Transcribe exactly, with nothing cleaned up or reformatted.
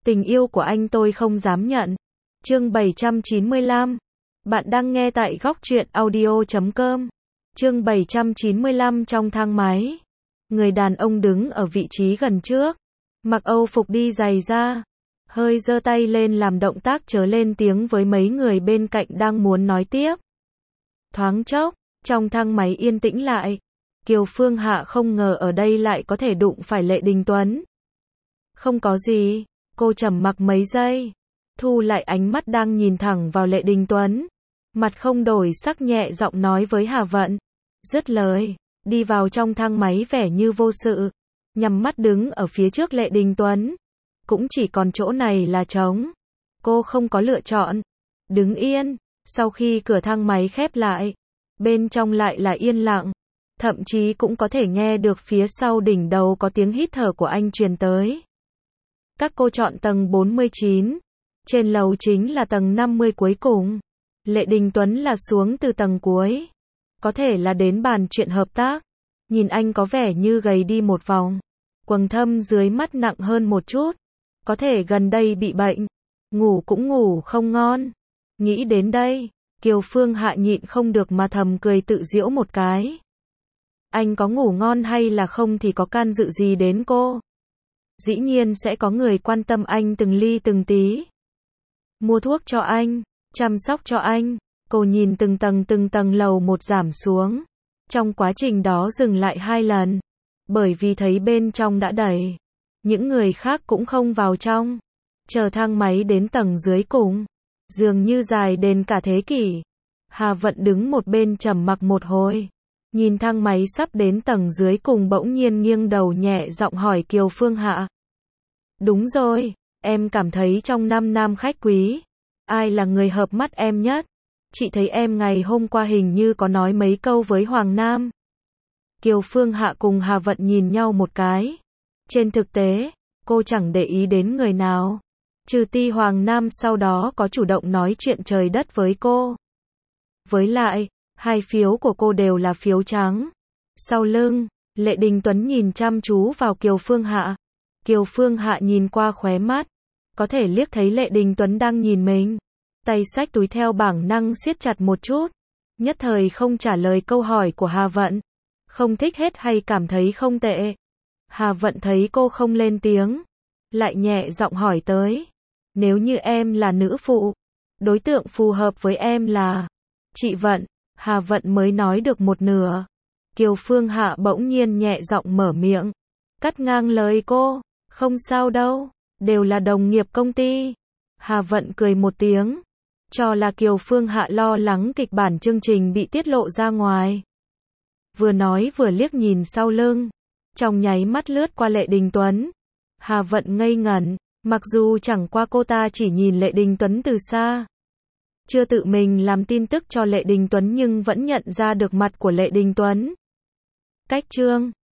Tình yêu của anh tôi không dám nhận. Chương bảy trăm chín mươi lăm. Bạn đang nghe tại góc truyện audio chấm com. Chương bảy trăm chín mươi lăm. Trong thang máy, người đàn ông đứng ở vị trí gần trước, mặc Âu phục đi giày da, hơi giơ tay lên làm động tác chớ lên tiếng với mấy người bên cạnh đang muốn nói tiếp. Thoáng chốc, trong thang máy yên tĩnh lại. Kiều Phương Hạ không ngờ ở đây lại có thể đụng phải Lệ Đình Tuấn. Không có gì, cô trầm mặc mấy giây, thu lại ánh mắt đang nhìn thẳng vào Lệ Đình Tuấn, mặt không đổi sắc nhẹ giọng nói với Hà Vận. Dứt lời, đi vào trong thang máy vẻ như vô sự, nhắm mắt đứng ở phía trước Lệ Đình Tuấn. Cũng chỉ còn chỗ này là trống. Cô không có lựa chọn. Đứng yên, sau khi cửa thang máy khép lại, bên trong lại là yên lặng. Thậm chí cũng có thể nghe được phía sau đỉnh đầu có tiếng hít thở của anh truyền tới. Các cô chọn tầng bốn mươi chín. Trên lầu chính là tầng năm mươi cuối cùng. Lệ Đình Tuấn là xuống từ tầng cuối. Có thể là đến bàn chuyện hợp tác. Nhìn anh có vẻ như gầy đi một vòng. Quầng thâm dưới mắt nặng hơn một chút. Có thể gần đây bị bệnh. Ngủ cũng ngủ không ngon. Nghĩ đến đây, Kiều Phương Hạ nhịn không được mà thầm cười tự giễu một cái. Anh có ngủ ngon hay là không thì có can dự gì đến cô. Dĩ nhiên sẽ có người quan tâm anh từng ly từng tí. Mua thuốc cho anh, chăm sóc cho anh. Cô nhìn từng tầng từng tầng lầu một giảm xuống. Trong quá trình đó dừng lại hai lần. Bởi vì thấy bên trong đã đầy. Những người khác cũng không vào trong. Chờ thang máy đến tầng dưới cùng. Dường như dài đến cả thế kỷ. Hà Vận đứng một bên trầm mặc một hồi. Nhìn thang máy sắp đến tầng dưới cùng bỗng nhiên nghiêng đầu nhẹ giọng hỏi Kiều Phương Hạ. Đúng rồi, em cảm thấy trong năm nam khách quý, ai là người hợp mắt em nhất? Chị thấy em ngày hôm qua hình như có nói mấy câu với Hoàng Nam. Kiều Phương Hạ cùng Hà Vận nhìn nhau một cái. Trên thực tế, cô chẳng để ý đến người nào. Trừ Ti Hoàng Nam sau đó có chủ động nói chuyện trời đất với cô. Với lại, hai phiếu của cô đều là phiếu trắng. Sau lưng, Lệ Đình Tuấn nhìn chăm chú vào Kiều Phương Hạ. Kiều Phương Hạ nhìn qua khóe mắt. Có thể liếc thấy Lệ Đình Tuấn đang nhìn mình. Tay xách túi theo bản năng siết chặt một chút. Nhất thời không trả lời câu hỏi của Hà Vận. Không thích hết hay cảm thấy không tệ? Hà Vận thấy cô không lên tiếng. Lại nhẹ giọng hỏi tới. Nếu như em là nữ phụ, đối tượng phù hợp với em là chị Vận. Hà Vận mới nói được một nửa. Kiều Phương Hạ bỗng nhiên nhẹ giọng mở miệng. Cắt ngang lời cô. Không sao đâu. Đều là đồng nghiệp công ty. Hà Vận cười một tiếng. Cho là Kiều Phương Hạ lo lắng kịch bản chương trình bị tiết lộ ra ngoài. Vừa nói vừa liếc nhìn sau lưng. Trong nháy mắt lướt qua Lệ Đình Tuấn. Hà Vận ngây ngẩn. Mặc dù chẳng qua cô ta chỉ nhìn Lệ Đình Tuấn từ xa. Chưa tự mình làm tin tức cho Lệ Đình Tuấn nhưng vẫn nhận ra được mặt của Lệ Đình Tuấn. Cách chương